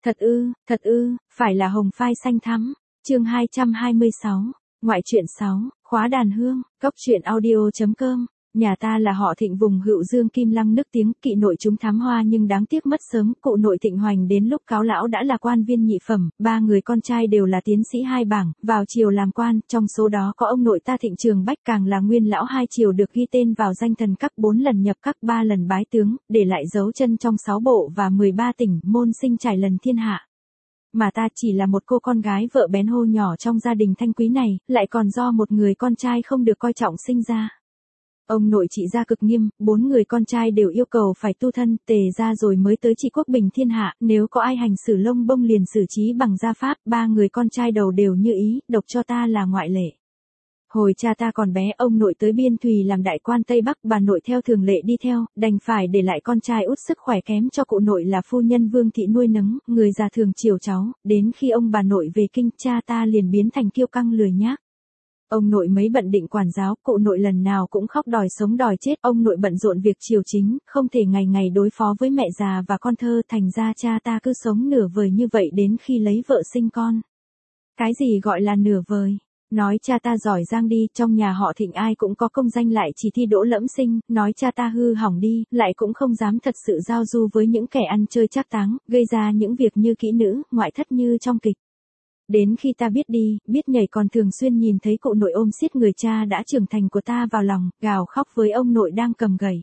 Thật ư, phải là hồng phai xanh thắm. Chương 226, ngoại truyện 6, khóa đàn hương, cốc truyện audio.com. Nhà ta là họ Thịnh vùng Hữu Dương Kim Lăng nức tiếng, kỵ nội chúng thám hoa nhưng đáng tiếc mất sớm, cụ nội Thịnh Hoành đến lúc cáo lão đã là quan viên nhị phẩm, 3 người con trai đều là tiến sĩ 2 bảng, vào triều làm quan, trong số đó có ông nội ta Thịnh Trường Bách càng là nguyên lão 2 triều được ghi tên vào danh thần các 4 lần nhập các 3 lần bái tướng, để lại dấu chân trong 6 bộ và 13 tỉnh, môn sinh trải lần thiên hạ. Mà ta chỉ là một cô con gái vợ bén hô nhỏ trong gia đình thanh quý này, lại còn do một người con trai không được coi trọng sinh ra. Ông nội trị gia cực nghiêm, 4 người con trai đều yêu cầu phải tu thân, tề ra rồi mới tới trị quốc bình thiên hạ, nếu có ai hành xử lông bông liền xử trí bằng gia pháp, 3 người con trai đầu đều như ý, độc cho ta là ngoại lệ. Hồi cha ta còn bé, ông nội tới Biên Thùy làm đại quan Tây Bắc, bà nội theo thường lệ đi theo, đành phải để lại con trai út sức khỏe kém cho cụ nội là phu nhân Vương Thị nuôi nấng, người già thường chiều cháu, đến khi ông bà nội về kinh, cha ta liền biến thành kiêu căng lười nhác. Ông nội mấy bận định quản giáo, cụ nội lần nào cũng khóc đòi sống đòi chết, ông nội bận rộn việc triều chính, không thể ngày ngày đối phó với mẹ già và con thơ, thành ra cha ta cứ sống nửa vời như vậy đến khi lấy vợ sinh con. Cái gì gọi là nửa vời? Nói cha ta giỏi giang đi, trong nhà họ Thịnh ai cũng có công danh lại chỉ thi đỗ lẫm sinh, nói cha ta hư hỏng đi, lại cũng không dám thật sự giao du với những kẻ ăn chơi trác táng, gây ra những việc như kỹ nữ, ngoại thất như trong kịch. Đến khi ta biết đi, biết nhảy còn thường xuyên nhìn thấy cụ nội ôm siết người cha đã trưởng thành của ta vào lòng, gào khóc với ông nội đang cầm gậy.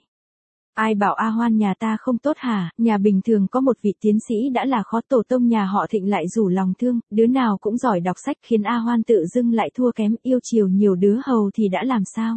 Ai bảo A Hoan nhà ta không tốt hả, nhà bình thường có một vị tiến sĩ đã là khó, tổ tông nhà họ Thịnh lại rủ lòng thương, đứa nào cũng giỏi đọc sách khiến A Hoan tự dưng lại thua kém, yêu chiều nhiều đứa hầu thì đã làm sao.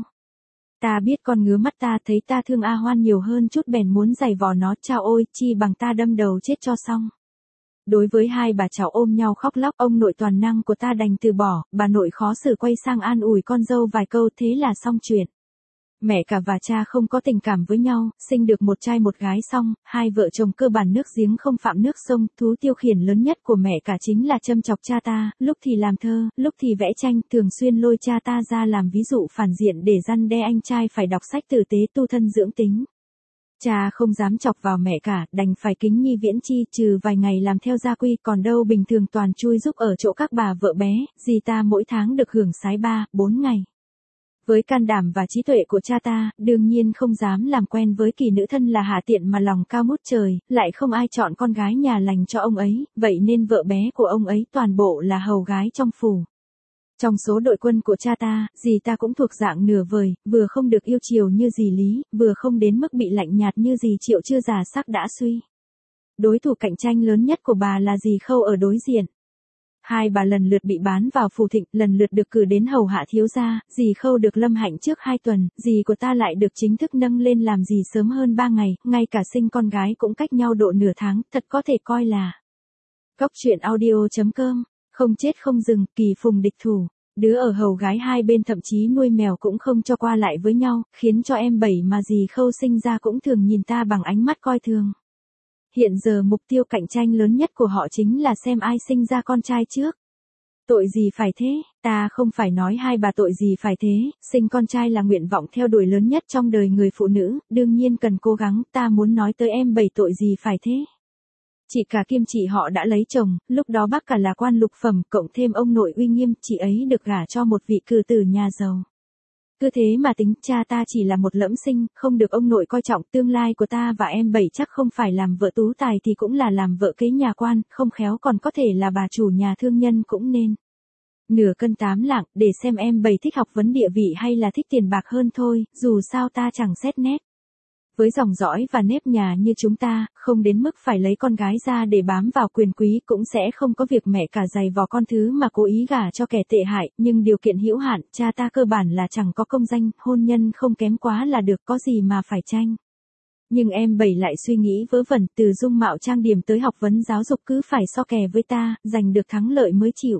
Ta biết con ngứa mắt ta, thấy ta thương A Hoan nhiều hơn chút bèn muốn giày vò nó, chao ôi, chi bằng ta đâm đầu chết cho xong. Đối với hai bà cháu ôm nhau khóc lóc, ông nội toàn năng của ta đành từ bỏ, bà nội khó xử quay sang an ủi con dâu vài câu, thế là xong chuyện. Mẹ cả và cha không có tình cảm với nhau, sinh được một trai một gái xong, hai vợ chồng cơ bản nước giếng không phạm nước sông, thú tiêu khiển lớn nhất của mẹ cả chính là châm chọc cha ta, lúc thì làm thơ, lúc thì vẽ tranh, thường xuyên lôi cha ta ra làm ví dụ phản diện để răn đe anh trai phải đọc sách tử tế tu thân dưỡng tính. Cha không dám chọc vào mẹ cả, đành phải kính nhi viễn chi, trừ vài ngày làm theo gia quy, còn đâu bình thường toàn chui giúp ở chỗ các bà vợ bé, dì ta mỗi tháng được hưởng sái 3-4 ngày. Với can đảm và trí tuệ của cha ta, đương nhiên không dám làm quen với kỳ nữ thân là Hạ Tiện mà lòng cao ngút trời, lại không ai chọn con gái nhà lành cho ông ấy, vậy nên vợ bé của ông ấy toàn bộ là hầu gái trong phủ. Trong số đội quân của cha ta, dì ta cũng thuộc dạng nửa vời, vừa không được yêu chiều như dì Lý, vừa không đến mức bị lạnh nhạt như dì Triệu chưa già sắc đã suy. Đối thủ cạnh tranh lớn nhất của bà là dì Khâu ở đối diện. Hai bà lần lượt bị bán vào phủ Thịnh, lần lượt được cử đến hầu hạ thiếu gia, dì Khâu được lâm hạnh trước 2 tuần, dì của ta lại được chính thức nâng lên làm dì sớm hơn 3 ngày, ngay cả sinh con gái cũng cách nhau độ nửa tháng, thật có thể coi là cốc truyện audio.com, không chết không dừng, kỳ phùng địch thủ. Đứa ở hầu gái hai bên thậm chí nuôi mèo cũng không cho qua lại với nhau, khiến cho em Bảy mà dì Khâu sinh ra cũng thường nhìn ta bằng ánh mắt coi thường. Hiện giờ mục tiêu cạnh tranh lớn nhất của họ chính là xem ai sinh ra con trai trước. Tội gì phải thế, ta không phải nói hai bà tội gì phải thế, sinh con trai là nguyện vọng theo đuổi lớn nhất trong đời người phụ nữ, đương nhiên cần cố gắng, ta muốn nói tới em Bảy tội gì phải thế. Chị cả Kim chị họ đã lấy chồng, lúc đó bác cả là quan lục phẩm, cộng thêm ông nội uy nghiêm, chị ấy được gả cho một vị cử tử nhà giàu. Cứ thế mà tính, cha ta chỉ là một lẫm sinh, không được ông nội coi trọng, tương lai của ta và em Bảy chắc không phải làm vợ tú tài thì cũng là làm vợ kế nhà quan, không khéo còn có thể là bà chủ nhà thương nhân cũng nên. Nửa cân 8 lạng, để xem em Bảy thích học vấn địa vị hay là thích tiền bạc hơn thôi, dù sao ta chẳng xét nét. Với dòng dõi và nếp nhà như chúng ta, không đến mức phải lấy con gái ra để bám vào quyền quý, cũng sẽ không có việc mẹ cả giày vò con thứ mà cố ý gả cho kẻ tệ hại, nhưng điều kiện hữu hạn, cha ta cơ bản là chẳng có công danh, hôn nhân không kém quá là được, có gì mà phải tranh. Nhưng em Bảy lại suy nghĩ vớ vẩn, từ dung mạo trang điểm tới học vấn giáo dục cứ phải so kè với ta, giành được thắng lợi mới chịu.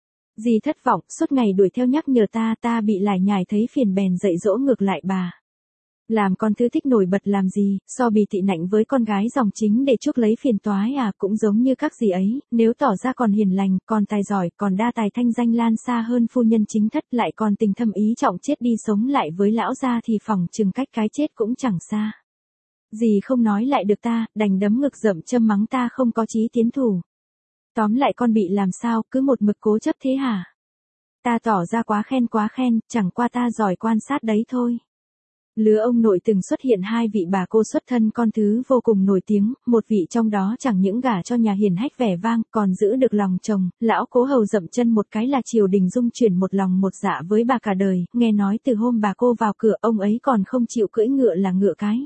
Dì thất vọng, suốt ngày đuổi theo nhắc nhở ta bị lải nhải thấy phiền bèn dạy dỗ ngược lại bà. Làm con thứ thích nổi bật làm gì, so bì tị nạnh với con gái dòng chính để chuốc lấy phiền toái à, cũng giống như các dì ấy, nếu tỏ ra còn hiền lành, còn tài giỏi, còn đa tài thanh danh lan xa hơn phu nhân chính thất, lại còn tình thâm ý trọng chết đi sống lại với lão gia thì phỏng chừng cách cái chết cũng chẳng xa. Dì không nói lại được ta, đành đấm ngực rậm châm mắng ta không có chí tiến thủ. Tóm lại con bị làm sao, cứ một mực cố chấp thế hả? Ta tỏ ra quá khen, chẳng qua ta giỏi quan sát đấy thôi. Lứa ông nội từng xuất hiện hai vị bà cô xuất thân con thứ vô cùng nổi tiếng, một vị trong đó chẳng những gả cho nhà hiền hách vẻ vang, còn giữ được lòng chồng, lão cố hầu dậm chân một cái là triều đình dung chuyển một lòng một dạ với bà cả đời, nghe nói từ hôm bà cô vào cửa ông ấy còn không chịu cưỡi ngựa là ngựa cái.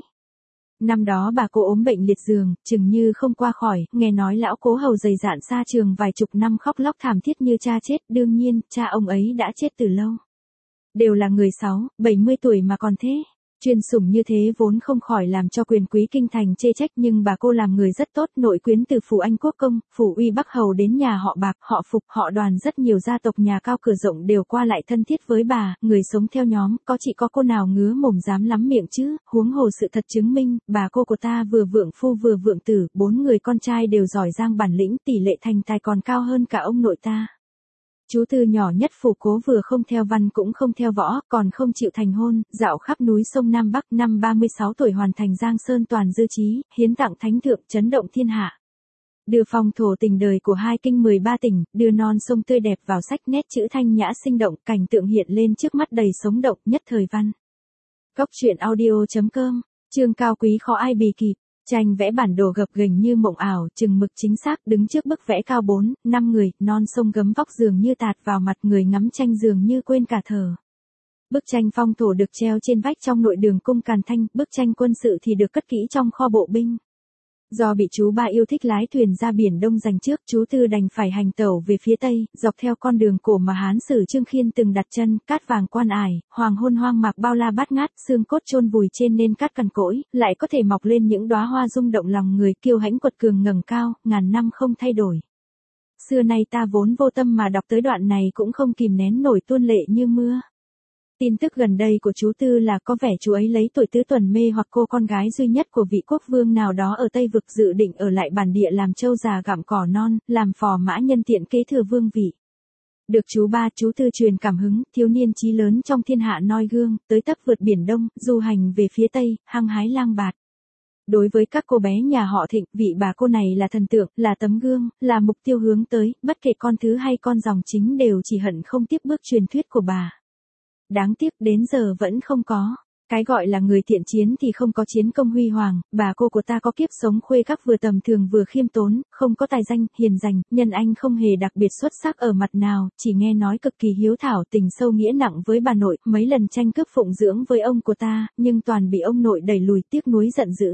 Năm đó bà cô ốm bệnh liệt giường, chừng như không qua khỏi, nghe nói lão cố hầu dày dạn xa trường vài chục năm khóc lóc thảm thiết như cha chết, đương nhiên, cha ông ấy đã chết từ lâu. Đều là người 70 tuổi mà còn thế. Chuyên sủng như thế vốn không khỏi làm cho quyền quý kinh thành chê trách, nhưng bà cô làm người rất tốt, nội quyến từ phủ Anh Quốc công, phủ Uy Bắc hầu đến nhà họ Bạc, họ Phục, họ Đoàn, rất nhiều gia tộc nhà cao cửa rộng đều qua lại thân thiết với bà, người sống theo nhóm, có cô nào ngứa mồm dám lắm miệng chứ, huống hồ sự thật chứng minh, bà cô của ta vừa vượng phu vừa vượng tử, 4 người con trai đều giỏi giang bản lĩnh, tỷ lệ thành tài còn cao hơn cả ông nội ta. Chú Tư nhỏ nhất phủ Cố vừa không theo văn cũng không theo võ, còn không chịu thành hôn, dạo khắp núi sông Nam Bắc, năm 36 tuổi hoàn thành Giang Sơn toàn dư trí, hiến tặng thánh thượng, chấn động thiên hạ. Đưa phong thổ tình đời của 2 kinh 13 tỉnh, đưa non sông tươi đẹp vào sách, nét chữ thanh nhã sinh động, cảnh tượng hiện lên trước mắt đầy sống động, nhất thời văn. Cốc truyện audio.com, chương cao quý khó ai bì kịp. Tranh vẽ bản đồ gập ghềnh như mộng ảo, chừng mực chính xác, đứng trước bức vẽ cao 4-5 người, non sông gấm vóc dường như tạt vào mặt người ngắm tranh dường như quên cả thở. Bức tranh phong thổ được treo trên vách trong nội đường cung Càn Thanh, bức tranh quân sự thì được cất kỹ trong kho bộ binh. Do bị chú ba yêu thích lái thuyền ra biển Đông dành trước, chú Tư đành phải hành tẩu về phía Tây, dọc theo con đường cổ mà Hán Sử Trương Khiên từng đặt chân, cát vàng quan ải, hoàng hôn hoang mạc bao la bát ngát, xương cốt chôn vùi trên nền cát cằn cỗi, lại có thể mọc lên những đóa hoa rung động lòng người, kiêu hãnh quật cường ngẩng cao, ngàn năm không thay đổi. Xưa nay ta vốn vô tâm mà đọc tới đoạn này cũng không kìm nén nổi tuôn lệ như mưa. Tin tức gần đây của chú Tư là có vẻ chú ấy lấy tuổi tứ tuần mê hoặc cô con gái duy nhất của vị quốc vương nào đó ở Tây Vực, dự định ở lại bản địa làm trâu già gặm cỏ non, làm phò mã nhân tiện kế thừa vương vị. Được chú Tư truyền cảm hứng, thiếu niên chí lớn trong thiên hạ noi gương, tới tấp vượt biển Đông, du hành về phía Tây, hăng hái lang bạt. Đối với các cô bé nhà họ Thịnh, vị bà cô này là thần tượng, là tấm gương, là mục tiêu hướng tới, bất kể con thứ hay con dòng chính đều chỉ hận không tiếp bước truyền thuyết của bà. Đáng tiếc đến giờ vẫn không có. Cái gọi là người thiện chiến thì không có chiến công huy hoàng, bà cô của ta có kiếp sống khuê các vừa tầm thường vừa khiêm tốn, không có tài danh, hiền dành, nhân anh không hề đặc biệt xuất sắc ở mặt nào, chỉ nghe nói cực kỳ hiếu thảo, tình sâu nghĩa nặng với bà nội, mấy lần tranh cướp phụng dưỡng với ông của ta, nhưng toàn bị ông nội đẩy lùi, tiếc nuối giận dữ.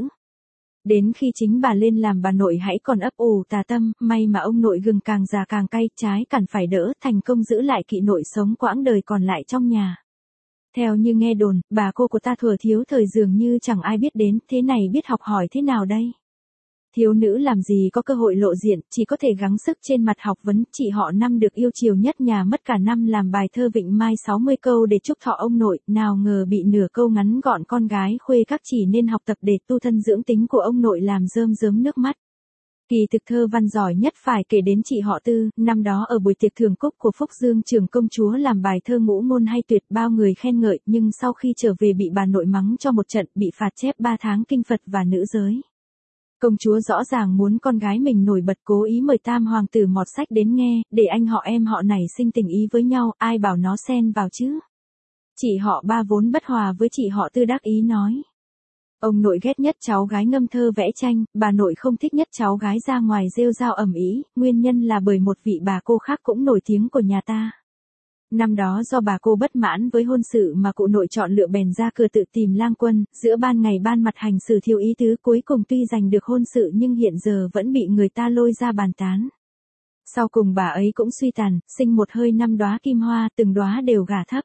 Đến khi chính bà lên làm bà nội hãy còn ấp ủ tà tâm, may mà ông nội gừng càng già càng cay, trái cằn phải đỡ, thành công giữ lại kỵ nội sống quãng đời còn lại trong nhà. Theo như nghe đồn, bà cô của ta thuở thiếu thời dường như chẳng ai biết đến, thế này biết học hỏi thế nào đây? Thiếu nữ làm gì có cơ hội lộ diện, chỉ có thể gắng sức trên mặt học vấn, chị họ Năm được yêu chiều nhất nhà mất cả năm làm bài thơ Vịnh Mai 60 câu để chúc thọ ông nội, nào ngờ bị nửa câu ngắn gọn con gái khuê các chỉ nên học tập để tu thân dưỡng tính của ông nội làm rơm rớm nước mắt. Kỳ thực thơ văn giỏi nhất phải kể đến chị họ Tư, năm đó ở buổi tiệc thưởng cúc của Phúc Dương trưởng công chúa làm bài thơ ngũ ngôn hay tuyệt, bao người khen ngợi, nhưng sau khi trở về bị bà nội mắng cho một trận, bị phạt chép 3 tháng kinh Phật và nữ giới. Công chúa rõ ràng muốn con gái mình nổi bật, cố ý mời tam hoàng tử mọt sách đến nghe, để anh họ em họ nảy sinh tình ý với nhau, ai bảo nó xen vào chứ. Chị họ Ba vốn bất hòa với chị họ Tư đắc ý nói. Ông nội ghét nhất cháu gái ngâm thơ vẽ tranh, bà nội không thích nhất cháu gái ra ngoài rêu rao ầm ĩ, nguyên nhân là bởi một vị bà cô khác cũng nổi tiếng của nhà ta. Năm đó do bà cô bất mãn với hôn sự mà cụ nội chọn lựa bèn ra cửa tự tìm lang quân, giữa ban ngày ban mặt hành xử thiếu ý tứ, cuối cùng tuy giành được hôn sự nhưng hiện giờ vẫn bị người ta lôi ra bàn tán. Sau cùng bà ấy cũng suy tàn, sinh một hơi 5 đóa kim hoa, từng đóa đều gả thấp.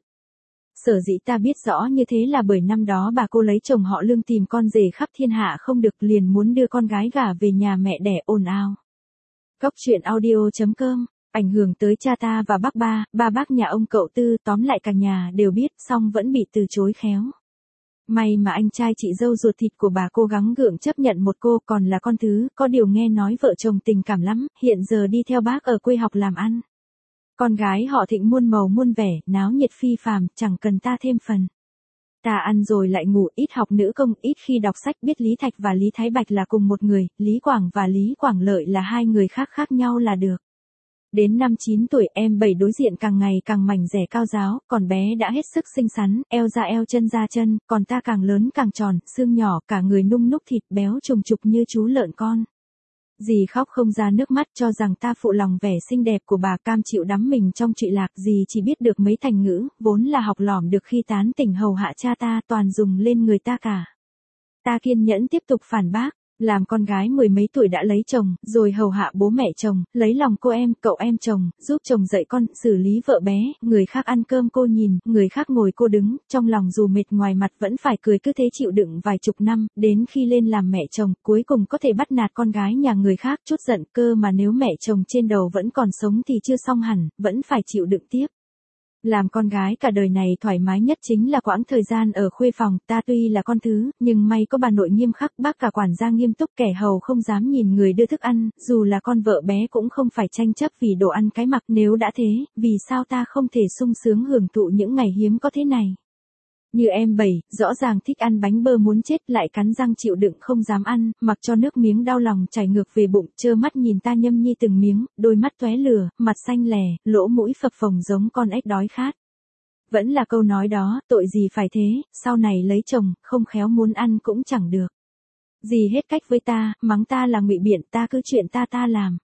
Sở dĩ ta biết rõ như thế là bởi năm đó bà cô lấy chồng họ Lương tìm con rể khắp thiên hạ không được, liền muốn đưa con gái gả về nhà mẹ đẻ, ồn ào. Cốc truyện audio.com, ảnh hưởng tới cha ta và ba bác nhà ông cậu Tư, tóm lại cả nhà đều biết, song vẫn bị từ chối khéo. May mà anh trai chị dâu ruột thịt của bà cô gắng gượng chấp nhận một cô, còn là con thứ, có điều nghe nói vợ chồng tình cảm lắm, hiện giờ đi theo bác ở quê học làm ăn. Con gái họ Thịnh muôn màu muôn vẻ, náo nhiệt phi phàm, chẳng cần ta thêm phần. Ta ăn rồi lại ngủ, ít học nữ công, ít khi đọc sách, biết Lý Thạch và Lý Thái Bạch là cùng một người, Lý Quảng và Lý Quảng Lợi là hai người khác khác nhau là được. Đến năm 9 tuổi em Bảy đối diện càng ngày càng mảnh dẻ cao ráo, còn bé đã hết sức xinh xắn, eo ra eo chân ra chân, còn ta càng lớn càng tròn, xương nhỏ, cả người nung núc thịt béo trùng trục như chú lợn con. Dì khóc không ra nước mắt cho rằng ta phụ lòng vẻ xinh đẹp của bà, cam chịu đắm mình trong trụy lạc. Dì chỉ biết được mấy thành ngữ, vốn là học lỏm được khi tán tỉnh hầu hạ cha ta, toàn dùng lên người ta cả. Ta kiên nhẫn tiếp tục phản bác. Làm con gái mười mấy tuổi đã lấy chồng, rồi hầu hạ bố mẹ chồng, lấy lòng cô em, cậu em chồng, giúp chồng dạy con, xử lý vợ bé, người khác ăn cơm cô nhìn, người khác ngồi cô đứng, trong lòng dù mệt ngoài mặt vẫn phải cười, cứ thế chịu đựng vài chục năm, đến khi lên làm mẹ chồng, cuối cùng có thể bắt nạt con gái nhà người khác, chút giận, cơ mà nếu mẹ chồng trên đầu vẫn còn sống thì chưa xong hẳn, vẫn phải chịu đựng tiếp. Làm con gái cả đời này thoải mái nhất chính là quãng thời gian ở khuê phòng, ta tuy là con thứ, nhưng may có bà nội nghiêm khắc, bác cả quản gia nghiêm túc, kẻ hầu không dám nhìn người đưa thức ăn, dù là con vợ bé cũng không phải tranh chấp vì đồ ăn cái mặc, nếu đã thế, vì sao ta không thể sung sướng hưởng thụ những ngày hiếm có thế này. Như em Bảy, rõ ràng thích ăn bánh bơ muốn chết lại cắn răng chịu đựng không dám ăn, mặc cho nước miếng đau lòng chảy ngược về bụng, trơ mắt nhìn ta nhâm nhi từng miếng, đôi mắt tóe lửa, mặt xanh lè, lỗ mũi phập phồng giống con ếch đói khát. Vẫn là câu nói đó, tội gì phải thế, sau này lấy chồng, không khéo muốn ăn cũng chẳng được. Dì hết cách với ta, mắng ta là ngụy biện, ta cứ chuyện ta làm.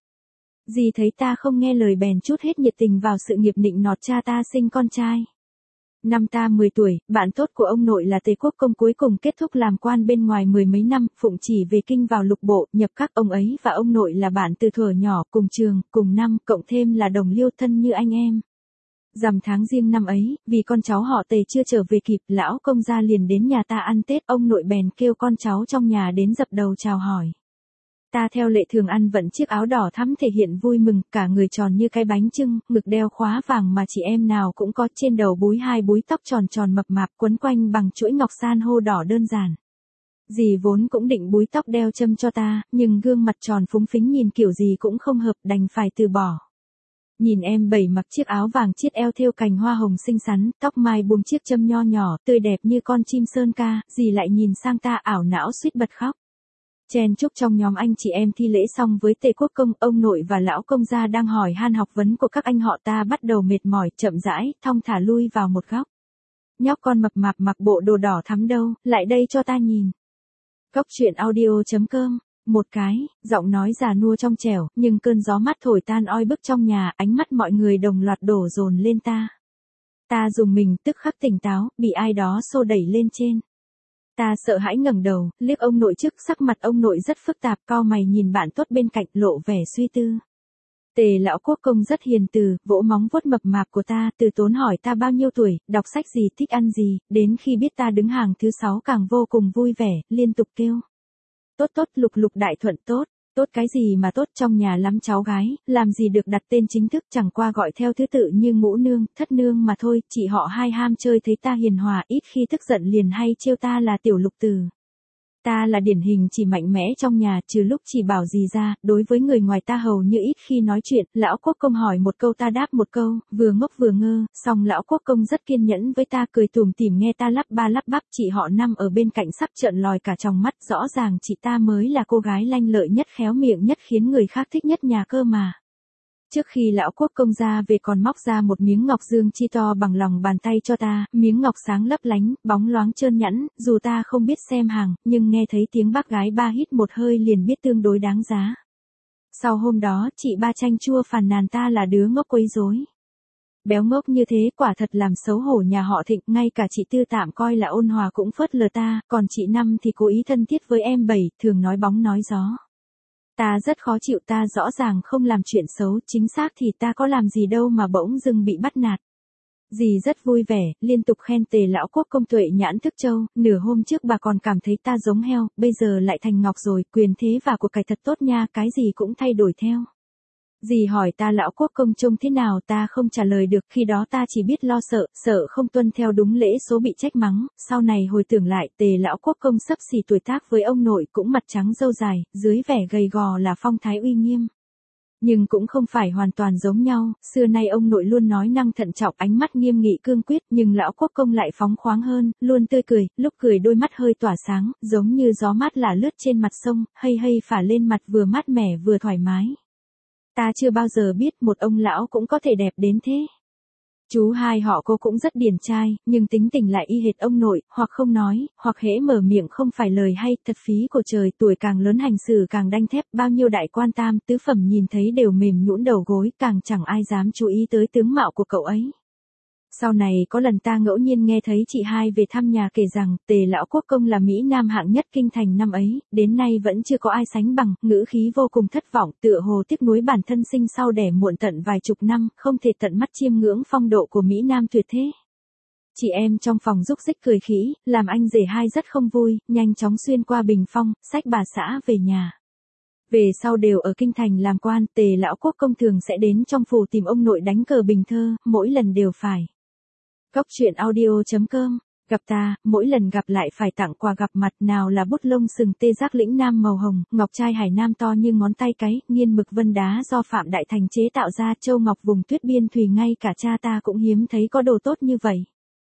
Dì thấy ta không nghe lời bèn trút hết nhiệt tình vào sự nghiệp nịnh nọt cha ta sinh con trai. Năm ta 10 tuổi, bạn tốt của ông nội là Tề Quốc Công cuối cùng kết thúc làm quan bên ngoài mười mấy năm, phụng chỉ về kinh vào lục bộ, nhập các. Ông ấy và ông nội là bạn từ thuở nhỏ, cùng trường, cùng năm, cộng thêm là đồng liêu thân như anh em. Rằm tháng Giêng năm ấy, vì con cháu họ Tề chưa trở về kịp, lão công gia liền đến nhà ta ăn Tết, ông nội bèn kêu con cháu trong nhà đến dập đầu chào hỏi. Ta theo lệ thường ăn vận chiếc áo đỏ thắm thể hiện vui mừng, cả người tròn như cái bánh chưng, ngực đeo khóa vàng mà chị em nào cũng có, trên đầu búi hai búi tóc tròn tròn mập mạp quấn quanh bằng chuỗi ngọc san hô đỏ đơn giản. Dì vốn cũng định búi tóc đeo châm cho ta, nhưng gương mặt tròn phúng phính nhìn kiểu gì cũng không hợp, đành phải từ bỏ. Nhìn em Bảy mặc chiếc áo vàng chiết eo thêu cành hoa hồng xinh xắn, tóc mai buông chiếc châm nho nhỏ, tươi đẹp như con chim sơn ca, dì lại nhìn sang ta ảo não suýt bật khóc. Chen chúc trong nhóm anh chị em thi lễ xong với Tề Quốc Công, ông nội và lão công gia đang hỏi han học vấn của các anh họ, ta bắt đầu mệt mỏi, chậm rãi, thong thả lui vào một góc. Nhóc con mập mạp mặc bộ đồ đỏ thắm đâu, lại đây cho ta nhìn. Góc truyện audio.com. Một cái, giọng nói già nua trong trẻo, nhưng cơn gió mát thổi tan oi bức trong nhà, ánh mắt mọi người đồng loạt đổ dồn lên ta. Ta dùng mình, tức khắc tỉnh táo, bị ai đó xô đẩy lên trên. Ta sợ hãi ngẩng đầu, liếc ông nội trước, sắc mặt ông nội rất phức tạp, cau mày nhìn bạn tốt bên cạnh, lộ vẻ suy tư. Tề lão Quốc Công rất hiền từ, vỗ móng vuốt mập mạp của ta, từ tốn hỏi ta bao nhiêu tuổi, đọc sách gì, thích ăn gì, đến khi biết ta đứng hàng thứ 6 càng vô cùng vui vẻ, liên tục kêu. Tốt tốt, Lục Lục đại thuận tốt. Tốt cái gì mà tốt, trong nhà lắm cháu gái, làm gì được đặt tên chính thức, chẳng qua gọi theo thứ tự như Ngũ Nương, Thất Nương mà thôi, chị họ hai ham chơi thấy ta hiền hòa, ít khi tức giận liền hay trêu ta là Tiểu Lục Tử. Ta là điển hình chỉ mạnh mẽ trong nhà, trừ lúc chỉ bảo gì ra, đối với người ngoài ta hầu như ít khi nói chuyện, lão Quốc Công hỏi một câu ta đáp một câu, vừa ngốc vừa ngơ, song lão Quốc Công rất kiên nhẫn với ta, cười tủm tỉm nghe ta lắp ba lắp bắp, chị họ Năm ở bên cạnh sắp trợn lòi cả trong mắt, rõ ràng chị ta mới là cô gái lanh lợi nhất, khéo miệng nhất, khiến người khác thích nhất nhà cơ mà. Trước khi lão Quốc Công ra về còn móc ra một miếng ngọc dương chi to bằng lòng bàn tay cho ta, miếng ngọc sáng lấp lánh, bóng loáng trơn nhẵn, dù ta không biết xem hàng, nhưng nghe thấy tiếng bác gái ba hít một hơi liền biết tương đối đáng giá. Sau hôm đó, chị ba chanh chua phàn nàn ta là đứa ngốc quấy rối. Béo ngốc như thế quả thật làm xấu hổ nhà họ Thịnh, ngay cả chị Tư tạm coi là ôn hòa cũng phớt lờ ta, còn chị Năm thì cố ý thân thiết với em Bảy, thường nói bóng nói gió. Ta rất khó chịu, ta rõ ràng không làm chuyện xấu, chính xác thì ta có làm gì đâu mà bỗng dưng bị bắt nạt. Dì rất vui vẻ, liên tục khen Tề lão Quốc Công tuệ nhãn thức châu, nửa hôm trước bà còn cảm thấy ta giống heo, bây giờ lại thành ngọc rồi, quyền thế và của cải thật tốt nha, cái gì cũng thay đổi theo. Dì hỏi ta lão Quốc Công trông thế nào, ta không trả lời được, khi đó ta chỉ biết lo sợ không tuân theo đúng lễ số bị trách mắng, sau này hồi tưởng lại, Tề lão Quốc Công xấp xỉ tuổi tác với ông nội, cũng mặt trắng râu dài, dưới vẻ gầy gò là phong thái uy nghiêm. Nhưng cũng không phải hoàn toàn giống nhau, xưa nay ông nội luôn nói năng thận trọng, ánh mắt nghiêm nghị cương quyết, nhưng lão quốc công lại phóng khoáng hơn, luôn tươi cười, lúc cười đôi mắt hơi tỏa sáng, giống như gió mát lả lướt trên mặt sông, hay phả lên mặt vừa mát mẻ vừa thoải mái. Ta chưa bao giờ biết một ông lão cũng có thể đẹp đến thế. Chú hai họ cô cũng rất điển trai, nhưng tính tình lại y hệt ông nội, hoặc không nói, hoặc hễ mở miệng không phải lời hay, thật phí của trời, tuổi càng lớn hành xử càng đanh thép, bao nhiêu đại quan tam, tứ phẩm nhìn thấy đều mềm nhũn đầu gối, càng chẳng ai dám chú ý tới tướng mạo của cậu ấy. Sau này có lần ta ngẫu nhiên nghe thấy chị hai về thăm nhà kể rằng, Tề lão quốc công là Mỹ Nam hạng nhất kinh thành năm ấy, đến nay vẫn chưa có ai sánh bằng, ngữ khí vô cùng thất vọng, tựa hồ tiếc nuối bản thân sinh sau đẻ muộn tận vài chục năm, không thể tận mắt chiêm ngưỡng phong độ của Mỹ Nam tuyệt thế. Chị em trong phòng rúc rích cười khỉ, làm anh rể hai rất không vui, nhanh chóng xuyên qua bình phong, xách bà xã về nhà. Về sau đều ở kinh thành làm quan, Tề lão quốc công thường sẽ đến trong phủ tìm ông nội đánh cờ bình thơ, mỗi lần đều phải. Góc truyện audio.com, gặp ta, mỗi lần gặp lại phải tặng quà gặp mặt, nào là bút lông sừng tê giác lĩnh nam màu hồng, ngọc trai hải nam to như ngón tay cái, nghiên mực vân đá do Phạm Đại Thành chế tạo ra, châu ngọc vùng tuyết biên thùy, ngay cả cha ta cũng hiếm thấy có đồ tốt như vậy.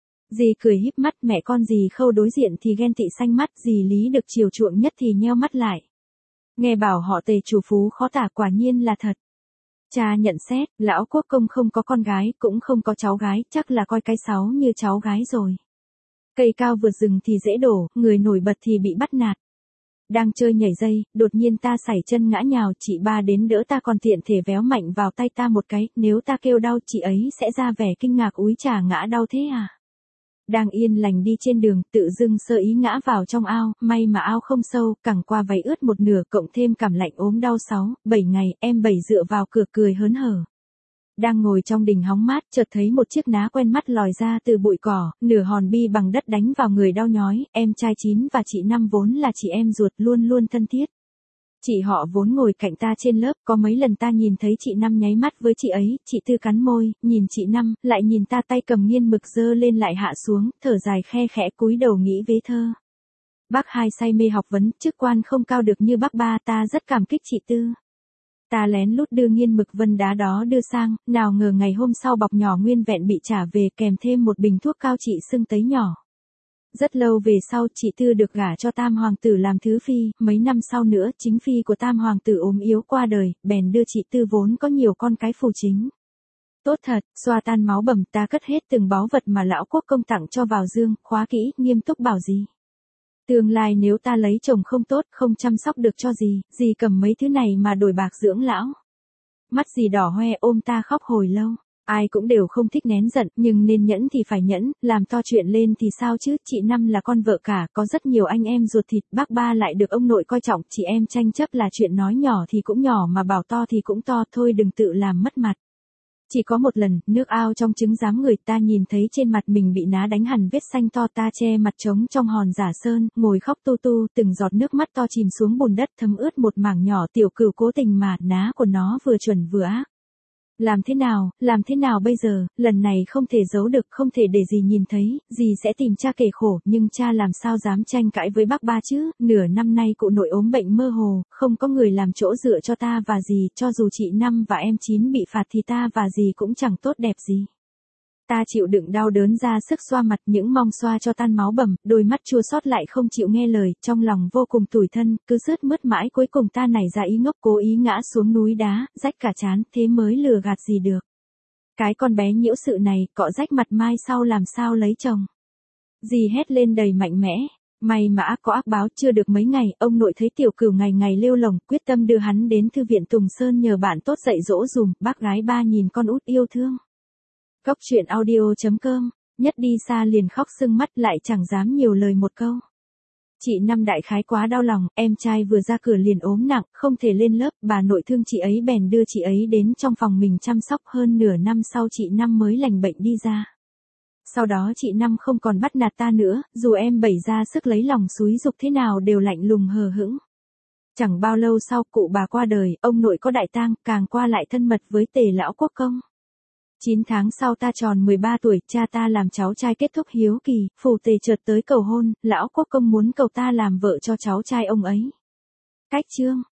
Dì cười híp mắt, mẹ con dì Khâu đối diện thì ghen tị xanh mắt, dì Lý được chiều chuộng nhất thì nheo mắt lại. Nghe bảo họ Tề chủ phú khó tả, quả nhiên là thật. Cha nhận xét, lão quốc công không có con gái, cũng không có cháu gái, chắc là coi cái sáu như cháu gái rồi. Cây cao vượt rừng thì dễ đổ, người nổi bật thì bị bắt nạt. Đang chơi nhảy dây, đột nhiên ta sảy chân ngã nhào, chị ba đến đỡ ta còn tiện thể véo mạnh vào tay ta một cái, nếu ta kêu đau chị ấy sẽ ra vẻ kinh ngạc, úi chà ngã đau thế à. Đang yên lành đi trên đường, tự dưng sơ ý ngã vào trong ao, may mà ao không sâu, cẳng qua váy ướt một nửa, cộng thêm cảm lạnh ốm đau 6-7 ngày, em Bảy dựa vào cửa cười hớn hở. Đang ngồi trong đình hóng mát, chợt thấy một chiếc ná quen mắt lòi ra từ bụi cỏ, nửa hòn bi bằng đất đánh vào người đau nhói, em trai Chín và chị Năm vốn là chị em ruột, luôn luôn thân thiết. Chị họ vốn ngồi cạnh ta trên lớp, có mấy lần ta nhìn thấy chị Năm nháy mắt với chị ấy, chị Tư cắn môi, nhìn chị Năm, lại nhìn ta, tay cầm nghiên mực giơ lên lại hạ xuống, thở dài khe khẽ cúi đầu nghĩ vế thơ. Bác hai say mê học vấn, chức quan không cao được như bác ba, ta rất cảm kích chị Tư. Ta lén lút đưa nghiên mực vân đá đó đưa sang, nào ngờ ngày hôm sau bọc nhỏ nguyên vẹn bị trả về, kèm thêm một bình thuốc cao trị sưng tấy nhỏ. Rất lâu về sau, chị Tư được gả cho Tam hoàng tử làm thứ phi, mấy năm sau nữa, chính phi của Tam hoàng tử ốm yếu qua đời, bèn đưa chị Tư vốn có nhiều con cái phù chính. Tốt thật, xoa tan máu bầm, ta cất hết từng báu vật mà lão quốc công tặng cho vào dương, khóa kỹ, nghiêm túc bảo gì. Tương lai nếu ta lấy chồng không tốt, không chăm sóc được cho gì cầm mấy thứ này mà đổi bạc dưỡng lão. Mắt dì đỏ hoe ôm ta khóc hồi lâu. Ai cũng đều không thích nén giận, nhưng nên nhẫn thì phải nhẫn, làm to chuyện lên thì sao chứ, chị Năm là con vợ cả, có rất nhiều anh em ruột thịt, bác ba lại được ông nội coi trọng, chị em tranh chấp là chuyện nói nhỏ thì cũng nhỏ mà bảo to thì cũng to, thôi đừng tự làm mất mặt. Chỉ có một lần, nước ao trong trứng giám người, ta nhìn thấy trên mặt mình bị ná đánh hẳn vết xanh to, ta che mặt trống trong hòn giả sơn, ngồi khóc tu tu, từng giọt nước mắt to chìm xuống bùn đất thấm ướt một mảng nhỏ, Tiểu Cửu cố tình mà, ná của nó vừa chuẩn vừa ác. Làm thế nào bây giờ, lần này không thể giấu được, không thể để dì nhìn thấy, dì sẽ tìm cha kể khổ, nhưng cha làm sao dám tranh cãi với bác ba chứ, nửa năm nay cụ nội ốm bệnh mơ hồ, không có người làm chỗ dựa cho ta và dì, cho dù chị Năm và em Chín bị phạt thì ta và dì cũng chẳng tốt đẹp gì. Ta chịu đựng đau đớn ra sức xoa mặt, những mong xoa cho tan máu bầm, đôi mắt chua xót lại không chịu nghe lời, trong lòng vô cùng tủi thân, cứ sướt mướt mãi, cuối cùng ta nảy ra ý ngốc, cố ý ngã xuống núi đá, rách cả trán, thế mới lừa gạt gì được. Cái con bé nhiễu sự này, cọ rách mặt mai sau làm sao lấy chồng. Dì hét lên đầy mạnh mẽ. May mà ác có ác báo, chưa được mấy ngày, ông nội thấy Tiểu Cửu ngày ngày lêu lồng, quyết tâm đưa hắn đến thư viện Tùng Sơn nhờ bạn tốt dạy dỗ dùm, bác gái ba nhìn con út yêu thương. Góc truyện audio.com, nhất đi xa liền khóc sưng mắt, lại chẳng dám nhiều lời một câu. Chị Năm đại khái quá đau lòng, em trai vừa ra cửa liền ốm nặng, không thể lên lớp, bà nội thương chị ấy bèn đưa chị ấy đến trong phòng mình chăm sóc, hơn nửa năm sau chị Năm mới lành bệnh đi ra. Sau đó chị Năm không còn bắt nạt ta nữa, dù em Bảy ra sức lấy lòng xúi giục thế nào đều lạnh lùng hờ hững. Chẳng bao lâu sau cụ bà qua đời, ông nội có đại tang, càng qua lại thân mật với Tề lão quốc công. 9 tháng sau ta tròn 13 tuổi, cha ta làm cháu trai kết thúc hiếu kỳ, phù Tề chợt tới cầu hôn, lão quốc công muốn cầu ta làm vợ cho cháu trai ông ấy. Cách chương